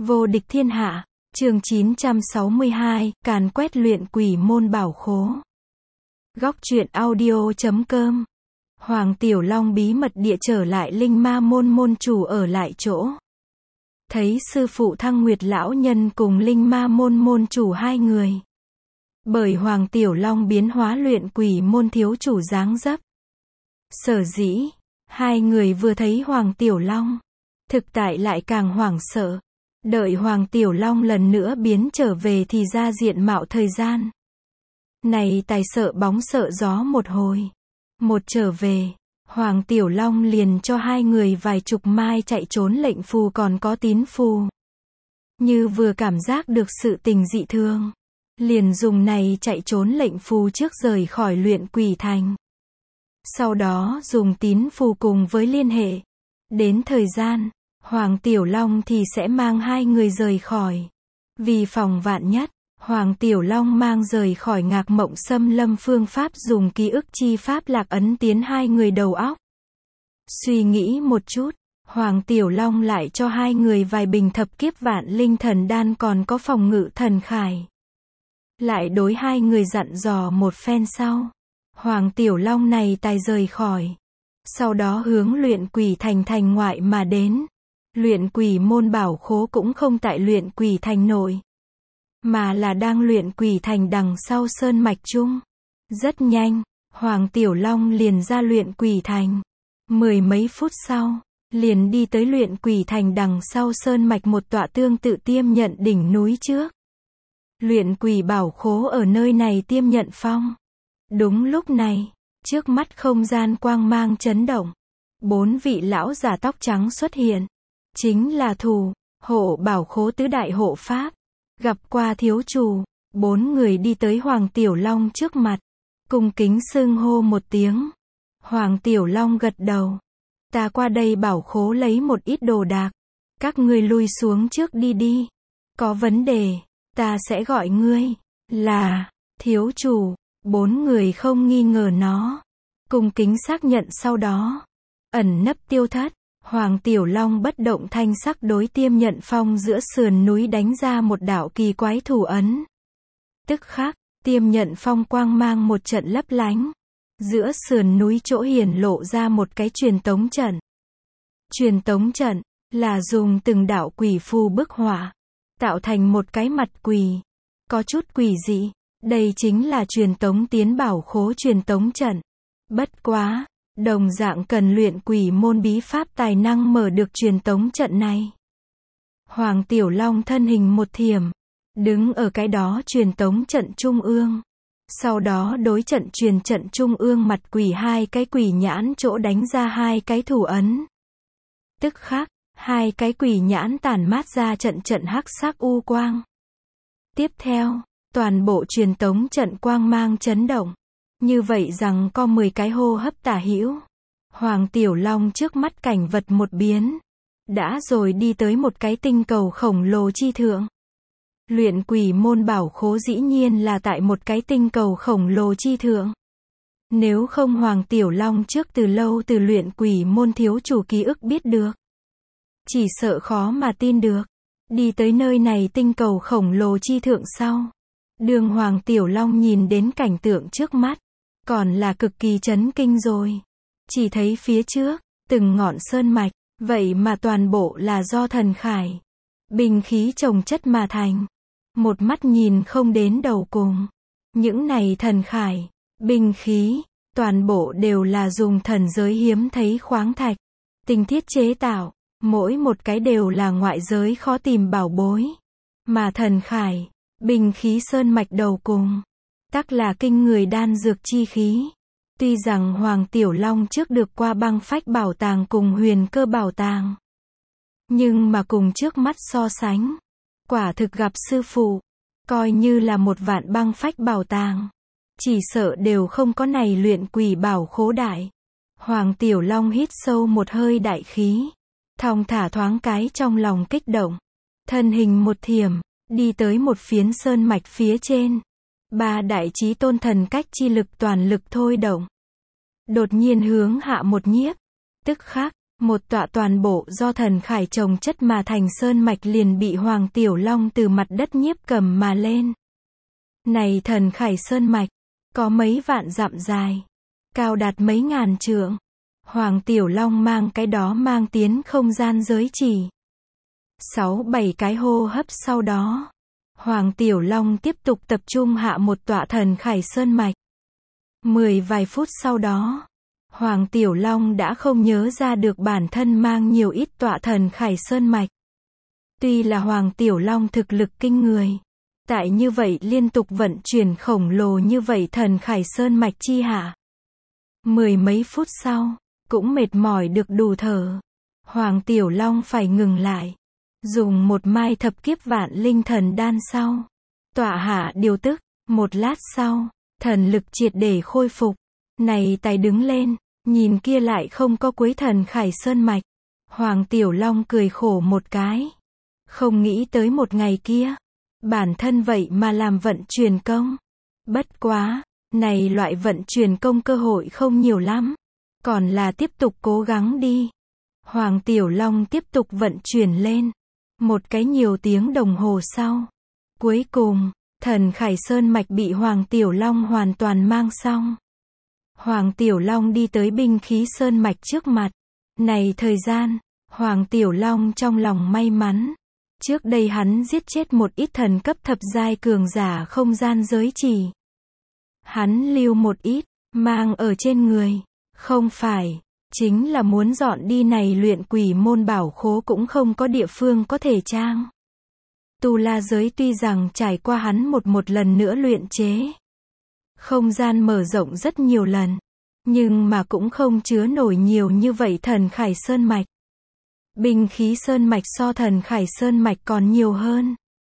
Vô địch thiên hạ, chương 962, càn quét luyện quỷ môn bảo khố. Góc truyện audio.com. Hoàng Tiểu Long bí mật địa trở lại Linh Ma môn môn chủ ở lại chỗ. Thấy sư phụ Thăng Nguyệt lão nhân cùng Linh Ma môn môn chủ hai người. Bởi Hoàng Tiểu Long biến hóa luyện quỷ môn thiếu chủ dáng dấp. Sở dĩ, hai người vừa thấy Hoàng Tiểu Long, thực tại lại càng hoảng sợ. Đợi Hoàng Tiểu Long lần nữa biến trở về thì ra diện mạo thời gian. Này tài sợ bóng sợ gió một hồi. Một trở về, Hoàng Tiểu Long liền cho hai người vài chục mai chạy trốn lệnh phù còn có tín phù. Như vừa cảm giác được sự tình dị thường, liền dùng này chạy trốn lệnh phù trước rời khỏi luyện quỷ thành. Sau đó dùng tín phù cùng với liên hệ. Đến thời gian, Hoàng Tiểu Long thì sẽ mang hai người rời khỏi. Vì phòng vạn nhất, Hoàng Tiểu Long mang rời khỏi Ngạc Mộng Xâm Lâm phương pháp dùng ký ức chi pháp lạc ấn tiến hai người đầu óc. Suy nghĩ một chút, Hoàng Tiểu Long lại cho hai người vài bình thập kiếp vạn linh thần đan còn có phòng ngự thần khải. Lại đối hai người dặn dò một phen sau, Hoàng Tiểu Long này tài rời khỏi. Sau đó hướng luyện quỷ thành ngoại mà đến. Luyện quỷ môn bảo khố cũng không tại luyện quỷ thành nội, mà là đang luyện quỷ thành đằng sau sơn mạch chung. Rất nhanh, Hoàng Tiểu Long liền ra luyện quỷ thành. Mười mấy phút sau, liền đi tới luyện quỷ thành đằng sau sơn mạch một tọa tương tự tiêm nhận đỉnh núi trước. Luyện quỷ bảo khố ở nơi này tiêm nhận phong. Đúng lúc này, trước mắt không gian quang mang chấn động. 4 vị lão già tóc trắng xuất hiện. Chính là thủ hộ bảo khố tứ đại hộ pháp. Gặp qua thiếu chủ, 4 người đi tới Hoàng Tiểu Long trước mặt. Cung kính xưng hô một tiếng. Hoàng Tiểu Long gật đầu. Ta qua đây bảo khố lấy một ít đồ đạc. Các ngươi lui xuống trước đi đi. Có vấn đề, ta sẽ gọi ngươi. Là, thiếu chủ. 4 người không nghi ngờ nó. Cung kính xác nhận sau đó. Ẩn nấp tiêu thất. Hoàng Tiểu Long bất động thanh sắc đối tiêm nhận phong giữa sườn núi đánh ra một đạo kỳ quái thủ ấn. Tức khắc, tiêm nhận phong quang mang một trận lấp lánh. Giữa sườn núi chỗ hiển lộ ra một cái truyền tống trận. Truyền tống trận là dùng từng đạo quỷ phù bức họa, tạo thành một cái mặt quỷ. Có chút quỷ dị, đây chính là truyền tống tiến bảo khố truyền tống trận. Bất quá, đồng dạng cần luyện quỷ môn bí pháp tài năng mở được truyền tống trận này. Hoàng Tiểu Long thân hình một thiểm, đứng ở cái đó truyền tống trận trung ương. Sau đó đối trận truyền trận trung ương mặt quỷ hai cái quỷ nhãn chỗ đánh ra hai cái thủ ấn. Tức khắc, hai cái quỷ nhãn tản mát ra trận hắc sắc u quang. Tiếp theo, toàn bộ truyền tống trận quang mang chấn động. Như vậy rằng có 10 cái hô hấp tả hữu. Hoàng Tiểu Long trước mắt cảnh vật một biến. Đã rồi đi tới một cái tinh cầu khổng lồ chi thượng. Luyện quỷ môn bảo khố dĩ nhiên là tại một cái tinh cầu khổng lồ chi thượng. Nếu không Hoàng Tiểu Long trước từ lâu từ luyện quỷ môn thiếu chủ ký ức biết được. Chỉ sợ khó mà tin được. Đi tới nơi này tinh cầu khổng lồ chi thượng sau. Đường Hoàng Tiểu Long nhìn đến cảnh tượng trước mắt. Còn là cực kỳ chấn kinh rồi. Chỉ thấy phía trước, từng ngọn sơn mạch, vậy mà toàn bộ là do thần khải, binh khí chồng chất mà thành. Một mắt nhìn không đến đầu cùng. Những này thần khải, binh khí, toàn bộ đều là dùng thần giới hiếm thấy khoáng thạch, tinh thiết chế tạo, mỗi một cái đều là ngoại giới khó tìm bảo bối. Mà thần khải, binh khí sơn mạch đầu cùng, tắc là kinh người đan dược chi khí. Tuy rằng Hoàng Tiểu Long trước được qua băng phách bảo tàng cùng huyền cơ bảo tàng, nhưng mà cùng trước mắt so sánh, quả thực gặp sư phụ, coi như là một vạn băng phách bảo tàng, chỉ sợ đều không có này luyện quỷ bảo khố đại. Hoàng Tiểu Long hít sâu một hơi đại khí, thong thả thoáng cái trong lòng kích động, thân hình một thiểm, đi tới một phiến sơn mạch phía trên. 3 đại chí tôn thần cách chi lực toàn lực thôi động. Đột nhiên hướng hạ một nhiếp. Tức khắc, Một tọa toàn bộ do thần khải trồng chất mà thành sơn mạch liền bị Hoàng Tiểu Long từ mặt đất nhiếp cầm mà lên. Này thần khải sơn mạch, có mấy vạn dặm dài, cao đạt mấy ngàn trượng. Hoàng Tiểu Long mang cái đó mang tiến không gian giới chỉ. 6-7 cái hô hấp sau đó, Hoàng Tiểu Long tiếp tục tập trung hạ một tọa thần khải sơn mạch. 10 vài phút sau đó, Hoàng Tiểu Long đã không nhớ ra được bản thân mang nhiều ít tọa thần khải sơn mạch. Tuy là Hoàng Tiểu Long thực lực kinh người, tại như vậy liên tục vận chuyển khổng lồ như vậy thần khải sơn mạch chi hạ. 10 mấy phút sau, cũng mệt mỏi được đủ thở. Hoàng Tiểu Long phải ngừng lại. Dùng một mai thập kiếp vạn linh thần đan sau. Tọa hạ điều tức, một lát sau, thần lực triệt để khôi phục. Này tài đứng lên, nhìn kia lại không có cuối thần khải sơn mạch. Hoàng Tiểu Long cười khổ một cái. Không nghĩ tới một ngày kia, bản thân vậy mà làm vận chuyển công. Bất quá, này loại vận chuyển công cơ hội không nhiều lắm. Còn là tiếp tục cố gắng đi. Hoàng Tiểu Long tiếp tục vận chuyển lên. Một cái nhiều tiếng đồng hồ sau. Cuối cùng, thần khải sơn mạch bị Hoàng Tiểu Long hoàn toàn mang xong. Hoàng Tiểu Long đi tới binh khí sơn mạch trước mặt. Này thời gian, Hoàng Tiểu Long trong lòng may mắn. Trước đây hắn giết chết một ít thần cấp thập giai cường giả không gian giới chỉ. Hắn lưu một ít, mang ở trên người. Không phải, chính là muốn dọn đi này luyện quỷ môn bảo khố cũng không có địa phương có thể trang. Tu La giới tuy rằng trải qua hắn một lần nữa luyện chế. Không gian mở rộng rất nhiều lần. Nhưng mà cũng không chứa nổi nhiều như vậy thần khải sơn mạch. Binh khí sơn mạch so thần khải sơn mạch còn nhiều hơn.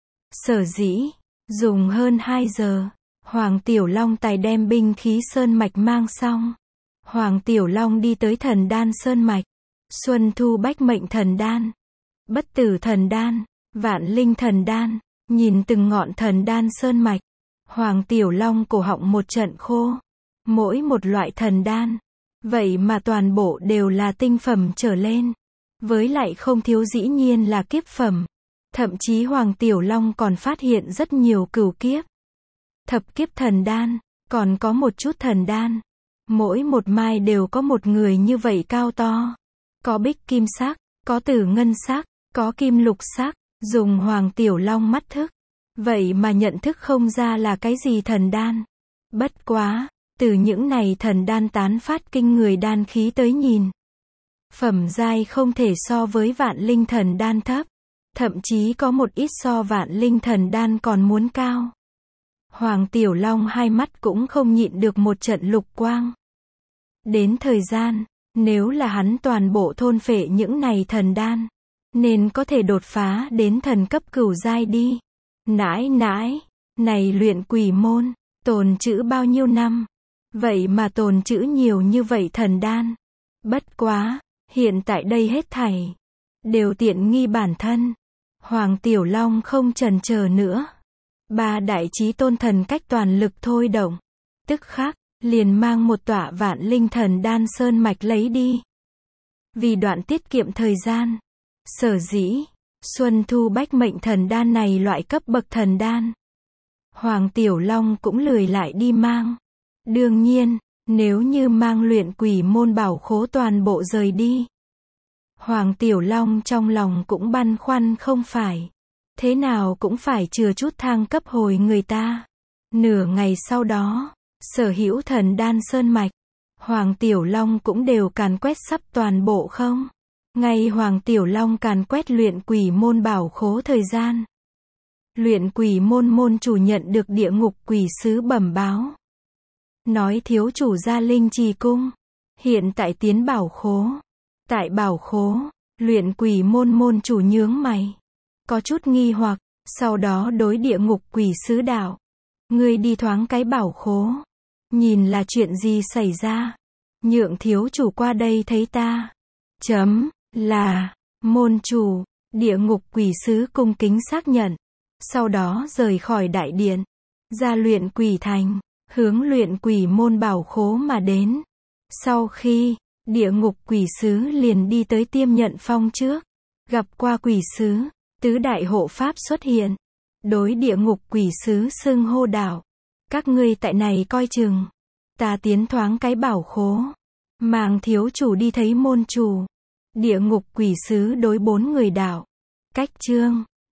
Sở dĩ, dùng hơn 2 giờ, Hoàng Tiểu Long tài đem binh khí sơn mạch mang xong. Hoàng Tiểu Long đi tới thần đan sơn mạch. Xuân Thu Bách Mệnh thần đan, Bất Tử thần đan, Vạn Linh thần đan, nhìn từng ngọn thần đan sơn mạch. Hoàng Tiểu Long cổ họng một trận khô. Mỗi một loại thần đan, vậy mà toàn bộ đều là tinh phẩm trở lên. Với lại không thiếu dĩ nhiên là kiếp phẩm. Thậm chí Hoàng Tiểu Long còn phát hiện rất nhiều cửu kiếp. Thập kiếp thần đan, còn có một chút thần đan. Mỗi một mai đều có một người như vậy cao to. Có bích kim sắc, có tử ngân sắc, có kim lục sắc. Dùng Hoàng Tiểu Long mắt thức. Vậy mà nhận thức không ra là cái gì thần đan. Bất quá, từ những này thần đan tán phát kinh người đan khí tới nhìn. Phẩm giai không thể so với Vạn Linh thần đan thấp. Thậm chí có một ít so Vạn Linh thần đan còn muốn cao. Hoàng Tiểu Long hai mắt cũng không nhịn được một trận lục quang. Đến thời gian, nếu là hắn toàn bộ thôn phệ những này thần đan, nên có thể đột phá đến thần cấp cửu giai đi. Nãi nãi, này luyện quỷ môn, tồn trữ bao nhiêu năm? Vậy mà tồn trữ nhiều như vậy thần đan. Bất quá, hiện tại đây hết thảy đều tiện nghi bản thân. Hoàng Tiểu Long không chần chờ nữa. Ba đại chí tôn thần cách toàn lực thôi động. Tức khắc, liền mang một tọa Vạn Linh thần đan sơn mạch lấy đi. Vì đoạn tiết kiệm thời gian, sở dĩ, Xuân Thu Bách Mệnh thần đan này loại cấp bậc thần đan. Hoàng Tiểu Long cũng lười lại đi mang. Đương nhiên, nếu như mang luyện quỷ môn bảo khố toàn bộ rời đi. Hoàng Tiểu Long trong lòng cũng băn khoăn không phải. Thế nào cũng phải chừa chút thang cấp hồi người ta. Nửa ngày sau đó, sở hữu thần đan sơn mạch, Hoàng Tiểu Long cũng đều càn quét sắp toàn bộ không. Ngay Hoàng Tiểu Long càn quét luyện quỷ môn bảo khố thời gian. Luyện quỷ môn môn chủ nhận được địa ngục quỷ sứ bẩm báo. Nói thiếu chủ gia linh trì cung. Hiện tại tiến bảo khố. Tại bảo khố, luyện quỷ môn môn chủ nhướng mày. Có chút nghi hoặc, sau đó đối địa ngục quỷ sứ đạo. Ngươi đi thoáng cái bảo khố. Nhìn là chuyện gì xảy ra. Nhượng thiếu chủ qua đây thấy ta. Là, môn chủ, địa ngục quỷ sứ cung kính xác nhận. Sau đó rời khỏi đại điện. Ra luyện quỷ thành, hướng luyện quỷ môn bảo khố mà đến. Sau khi Địa ngục quỷ sứ liền đi tới Tiêm Nhận Phong trước. Gặp qua quỷ sứ, tứ đại hộ pháp xuất hiện. Đối địa ngục quỷ sứ xưng hô đạo. Các ngươi tại này coi chừng. Ta tiến thoáng cái bảo khố. Màng thiếu chủ đi thấy môn chủ. Địa ngục quỷ sứ đối 4 người đạo. Cách chương.